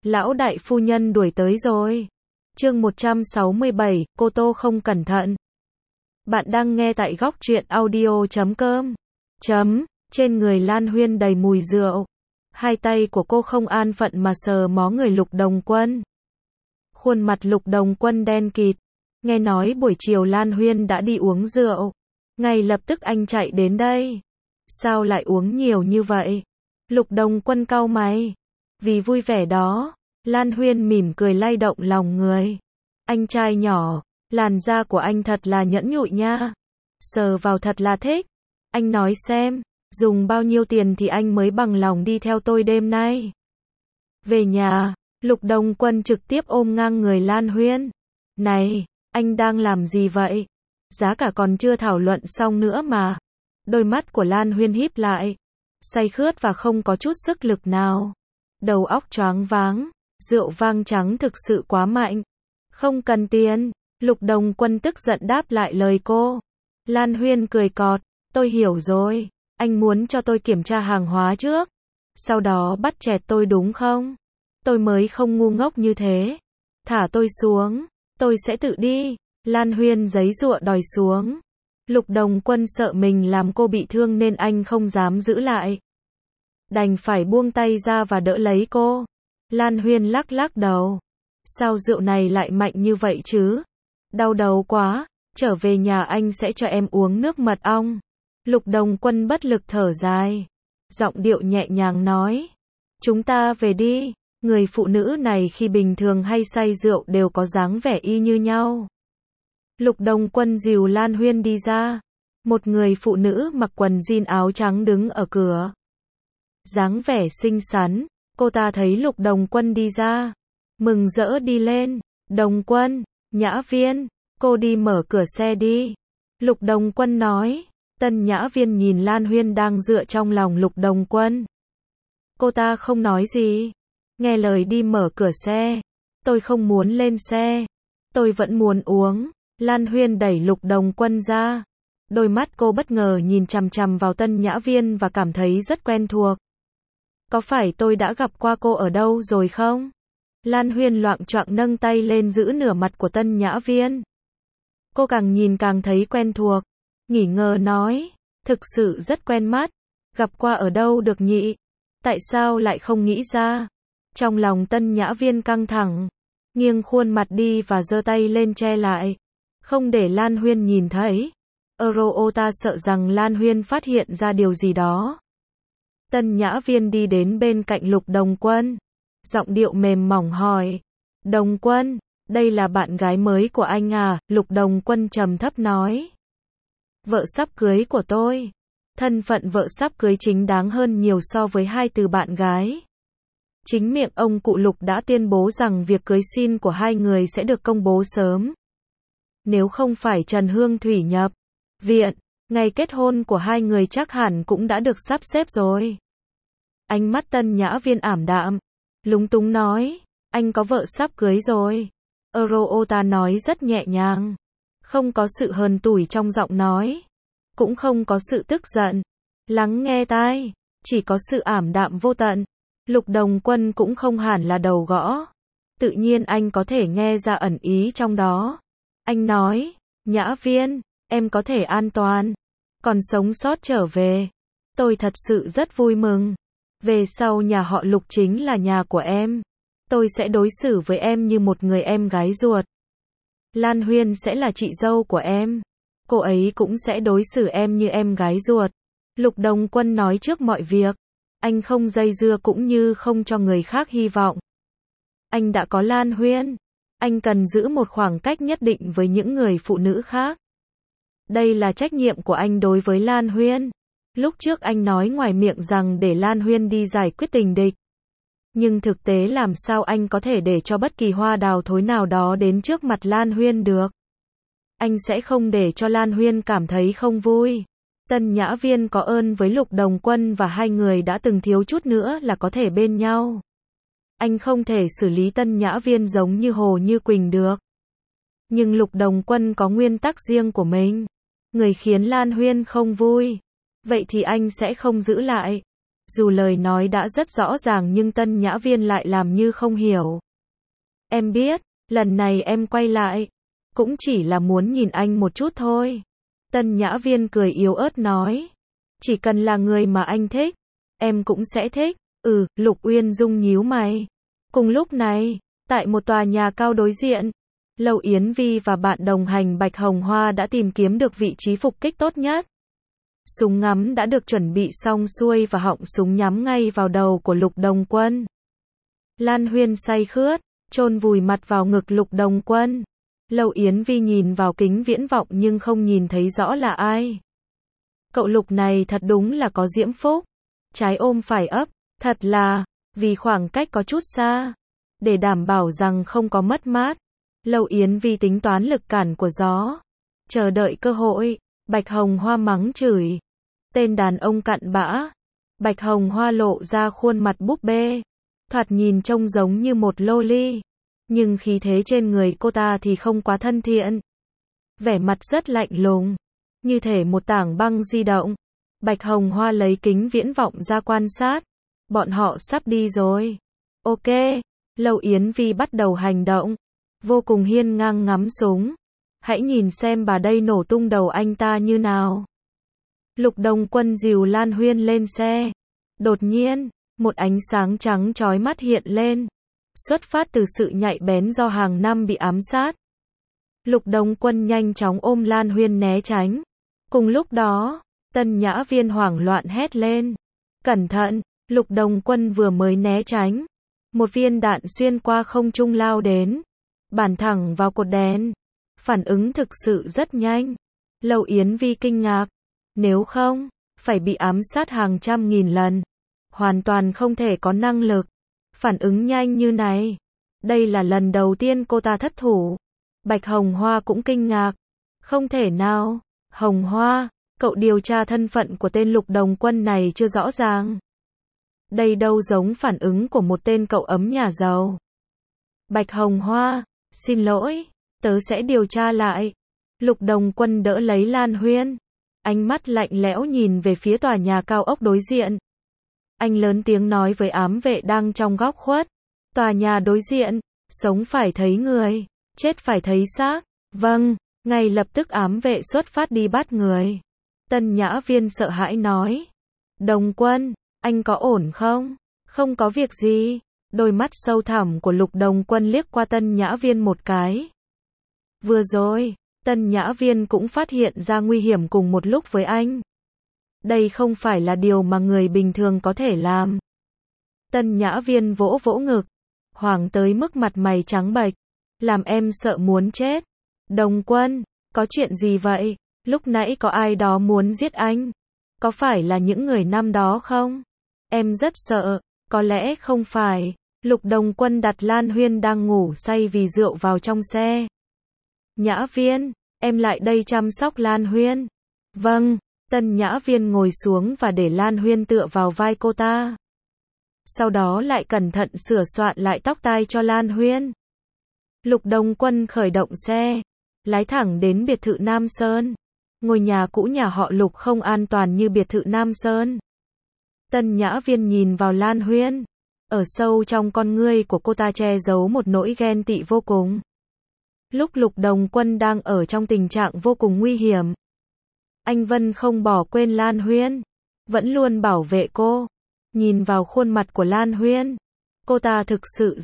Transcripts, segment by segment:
Lão đại phu nhân đuổi tới rồi. Chương 167, cô Tô không cẩn thận. Bạn đang nghe tại góc truyện audio.com. Trên người Lan Huyên đầy mùi rượu. Hai tay của cô không an phận mà sờ mó người Lục Đồng Quân. Khuôn mặt Lục Đồng Quân đen kịt. Nghe nói buổi chiều Lan Huyên đã đi uống rượu. Ngay lập tức anh chạy đến đây. Sao lại uống nhiều như vậy? Lục Đồng Quân cau mày. Vì vui vẻ đó, Lan Huyên mỉm cười lay động lòng người. Anh trai nhỏ, làn da của anh thật là nhẫn nhụi nha. Sờ vào thật là thích. Anh nói xem, dùng bao nhiêu tiền thì anh mới bằng lòng đi theo tôi đêm nay. Về nhà, Lục Đồng Quân trực tiếp ôm ngang người Lan Huyên. Này, anh đang làm gì vậy? Giá cả còn chưa thảo luận xong nữa mà. Đôi mắt của Lan Huyên híp lại. Say khướt và không có chút sức lực nào. Đầu óc choáng váng. Rượu vang trắng thực sự quá mạnh. Không cần tiền. Lục Đồng Quân tức giận đáp lại lời cô. Lan Huyên cười cọt. Tôi hiểu rồi. Anh muốn cho tôi kiểm tra hàng hóa trước. Sau đó bắt chẹt tôi đúng không? Tôi mới không ngu ngốc như thế. Thả tôi xuống. Tôi sẽ tự đi. Lan Huyên giấy giụa đòi xuống. Lục Đồng Quân sợ mình làm cô bị thương nên anh không dám giữ lại. Đành phải buông tay ra và đỡ lấy cô. Lan Huyên lắc lắc đầu. Sao rượu này lại mạnh như vậy chứ? Đau đầu quá. Trở về nhà anh sẽ cho em uống nước mật ong. Lục Đồng Quân bất lực thở dài. Giọng điệu nhẹ nhàng nói. Chúng ta về đi. Người phụ nữ này khi bình thường hay say rượu đều có dáng vẻ y như nhau. Lục Đồng Quân dìu Lan Huyên đi ra. Một người phụ nữ mặc quần jean áo trắng đứng ở cửa. Dáng vẻ xinh xắn, cô ta thấy Lục Đồng Quân đi ra. Mừng rỡ đi lên. Đồng Quân, Nhã Viên, cô đi mở cửa xe đi. Lục Đồng Quân nói. Tân Nhã Viên nhìn Lan Huyên đang dựa trong lòng Lục Đồng Quân. Cô ta không nói gì. Nghe lời đi mở cửa xe. Tôi không muốn lên xe. Tôi vẫn muốn uống. Lan Huyên đẩy Lục Đồng Quân ra. Đôi mắt cô bất ngờ nhìn chằm chằm vào Tân Nhã Viên và cảm thấy rất quen thuộc. Có phải tôi đã gặp qua cô ở đâu rồi không? Lan Huyên loạng choạng nâng tay lên giữ nửa mặt của Tân Nhã Viên. Cô càng nhìn càng thấy quen thuộc. Nghỉ ngờ nói. Thực sự rất quen mắt. Gặp qua ở đâu được nhỉ? Tại sao lại không nghĩ ra? Trong lòng Tân Nhã Viên căng thẳng. Nghiêng khuôn mặt đi và giơ tay lên che lại. Không để Lan Huyên nhìn thấy. Cô ta sợ rằng Lan Huyên phát hiện ra điều gì đó. Tân Nhã Viên đi đến bên cạnh Lục Đồng Quân. Giọng điệu mềm mỏng hỏi. Đồng Quân, đây là bạn gái mới của anh à? Lục Đồng Quân trầm thấp nói. Vợ sắp cưới của tôi. Thân phận vợ sắp cưới chính đáng hơn nhiều so với hai từ bạn gái. Chính miệng ông cụ Lục đã tuyên bố rằng việc cưới xin của hai người sẽ được công bố sớm. Nếu không phải Trần Hương Thủy nhập viện, ngày kết hôn của hai người chắc hẳn cũng đã được sắp xếp rồi. Ánh mắt Tân Nhã Viên ảm đạm, lúng túng nói, anh có vợ sắp cưới rồi. Ta nói rất nhẹ nhàng, không có sự hờn tủi trong giọng nói, cũng không có sự tức giận. Lắng nghe tai, chỉ có sự ảm đạm vô tận. Lục Đồng Quân cũng không hẳn là đầu gõ. Tự nhiên anh có thể nghe ra ẩn ý trong đó. Anh nói, Nhã Viên, em có thể an toàn, còn sống sót trở về. Tôi thật sự rất vui mừng. Về sau nhà họ Lục chính là nhà của em. Tôi sẽ đối xử với em như một người em gái ruột. Lan Huyên sẽ là chị dâu của em. Cô ấy cũng sẽ đối xử em như em gái ruột. Lục Đồng Quân nói trước mọi việc. Anh không dây dưa cũng như không cho người khác hy vọng. Anh đã có Lan Huyên. Anh cần giữ một khoảng cách nhất định với những người phụ nữ khác. Đây là trách nhiệm của anh đối với Lan Huyên. Lúc trước anh nói ngoài miệng rằng để Lan Huyên đi giải quyết tình địch. Nhưng thực tế làm sao anh có thể để cho bất kỳ hoa đào thối nào đó đến trước mặt Lan Huyên được. Anh sẽ không để cho Lan Huyên cảm thấy không vui. Tân Nhã Viên có ơn với Lục Đồng Quân và hai người đã từng thiếu chút nữa là có thể bên nhau. Anh không thể xử lý Tân Nhã Viên giống như Hồ Như Quỳnh được. Nhưng Lục Đồng Quân có nguyên tắc riêng của mình. Người khiến Lan Huyên không vui. Vậy thì anh sẽ không giữ lại. Dù lời nói đã rất rõ ràng nhưng Tân Nhã Viên lại làm như không hiểu. Em biết, lần này em quay lại, cũng chỉ là muốn nhìn anh một chút thôi. Tân Nhã Viên cười yếu ớt nói. Chỉ cần là người mà anh thích, em cũng sẽ thích. Lục Uyên Dung nhíu mày. Cùng lúc này, tại một tòa nhà cao đối diện, Lâu Yến Vi và bạn đồng hành Bạch Hồng Hoa đã tìm kiếm được vị trí phục kích tốt nhất. Súng ngắm đã được chuẩn bị xong xuôi và họng súng nhắm ngay vào đầu của Lục Đồng Quân. Lan Huyên say khướt, chôn vùi mặt vào ngực Lục Đồng Quân. Lâu Yến Vi nhìn vào kính viễn vọng nhưng không nhìn thấy rõ là ai. Cậu Lục này thật đúng là có diễm phúc. Trái ôm phải ấp, thật là, vì khoảng cách có chút xa. Để đảm bảo rằng không có mất mát, Lâu Yến Vi tính toán lực cản của gió. Chờ đợi cơ hội, Bạch Hồng Hoa mắng chửi. Tên đàn ông cặn bã. Bạch Hồng Hoa lộ ra khuôn mặt búp bê. Thoạt nhìn trông giống như một loli. Nhưng khí thế trên người cô ta thì không quá thân thiện. Vẻ mặt rất lạnh lùng. Như thể một tảng băng di động. Bạch Hồng Hoa lấy kính viễn vọng ra quan sát. Bọn họ sắp đi rồi. Ok. Lâu Yến Vi bắt đầu hành động. Vô cùng hiên ngang ngắm súng. Hãy nhìn xem bà đây nổ tung đầu anh ta như nào. Lục Đồng Quân dìu Lan Huyên lên xe. Đột nhiên, một ánh sáng trắng chói mắt hiện lên. Xuất phát từ sự nhạy bén do hàng năm bị ám sát. Lục Đồng Quân nhanh chóng ôm Lan Huyên né tránh. Cùng lúc đó, Tân Nhã Viên hoảng loạn hét lên. Cẩn thận, Lục Đồng Quân vừa mới né tránh. Một viên đạn xuyên qua không trung lao đến. Bắn thẳng vào cột đèn. Phản ứng thực sự rất nhanh. Lâu Yến Vi kinh ngạc. Nếu không, phải bị ám sát hàng trăm nghìn lần. Hoàn toàn không thể có năng lực. Phản ứng nhanh như này. Đây là lần đầu tiên cô ta thất thủ. Bạch Hồng Hoa cũng kinh ngạc. Không thể nào. Hồng Hoa, cậu điều tra thân phận của tên Lục Đồng Quân này chưa rõ ràng. Đây đâu giống phản ứng của một tên cậu ấm nhà giàu. Bạch Hồng Hoa, xin lỗi, tớ sẽ điều tra lại. Lục Đồng Quân đỡ lấy Lan Huyên. Ánh mắt lạnh lẽo nhìn về phía tòa nhà cao ốc đối diện. Anh lớn tiếng nói với ám vệ đang trong góc khuất. Tòa nhà đối diện, sống phải thấy người, chết phải thấy xác. Vâng, ngay lập tức ám vệ xuất phát đi bắt người. Tân Nhã Viên sợ hãi nói. Đồng Quân, anh có ổn không? Không có việc gì. Đôi mắt sâu thẳm của Lục Đồng Quân liếc qua Tân Nhã Viên một cái. Vừa rồi, Tân Nhã Viên cũng phát hiện ra nguy hiểm cùng một lúc với anh. Đây không phải là điều mà người bình thường có thể làm. Tân Nhã Viên vỗ vỗ ngực. Hoảng tới mức mặt mày trắng bệch. Làm em sợ muốn chết. Đồng Quân, có chuyện gì vậy? Lúc nãy có ai đó muốn giết anh? Có phải là những người năm đó không? Em rất sợ. Có lẽ không phải. Lục Đồng Quân đặt Lan Huyên đang ngủ say vì rượu vào trong xe. Nhã Viên, em lại đây chăm sóc Lan Huyên. Vâng. Tân Nhã Viên ngồi xuống và để Lan Huyên tựa vào vai cô ta. Sau đó lại cẩn thận sửa soạn lại tóc tai cho Lan Huyên. Lục Đồng Quân khởi động xe, lái thẳng đến biệt thự Nam Sơn. Ngôi nhà cũ nhà họ Lục không an toàn như biệt thự Nam Sơn. Tân Nhã Viên nhìn vào Lan Huyên. Ở sâu trong con ngươi của cô ta che giấu một nỗi ghen tị vô cùng. Lúc Lục Đồng Quân đang ở trong tình trạng vô cùng nguy hiểm, anh Vân không bỏ quên Lan Huyên, vẫn luôn bảo vệ cô. Nhìn vào khuôn mặt của Lan Huyên, cô ta thực sự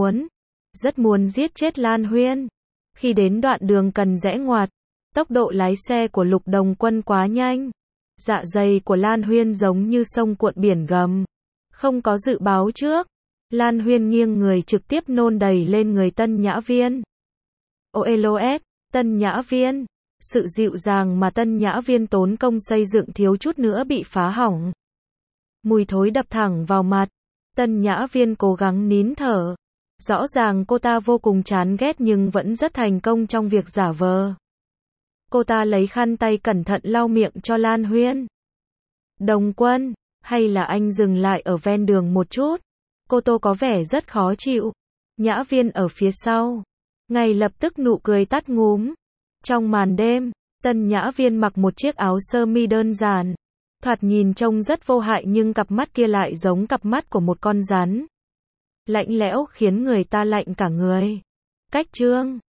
rất muốn giết chết Lan Huyên. Khi đến đoạn đường cần rẽ ngoặt, tốc độ lái xe của Lục Đồng Quân quá nhanh. Dạ dày của Lan Huyên giống như sông cuộn biển gầm. Không có dự báo trước, Lan Huyên nghiêng người trực tiếp nôn đầy lên người Tân Nhã Viên. OLOS, Tân Nhã Viên. Sự dịu dàng mà Tân Nhã Viên tốn công xây dựng thiếu chút nữa bị phá hỏng. Mùi thối đập thẳng vào mặt. Tân Nhã Viên cố gắng nín thở. Rõ ràng cô ta vô cùng chán ghét nhưng vẫn rất thành công trong việc giả vờ. Cô ta lấy khăn tay cẩn thận lau miệng cho Lan Huyên. Đồng Quân, hay là anh dừng lại ở ven đường một chút? Cô Tô có vẻ rất khó chịu. Nhã Viên ở phía sau. Ngay lập tức nụ cười tắt ngúm. Trong màn đêm, Tân Nhã Viên mặc một chiếc áo sơ mi đơn giản. Thoạt nhìn trông rất vô hại nhưng cặp mắt kia lại giống cặp mắt của một con rắn. Lạnh lẽo khiến người ta lạnh cả người. Cách chương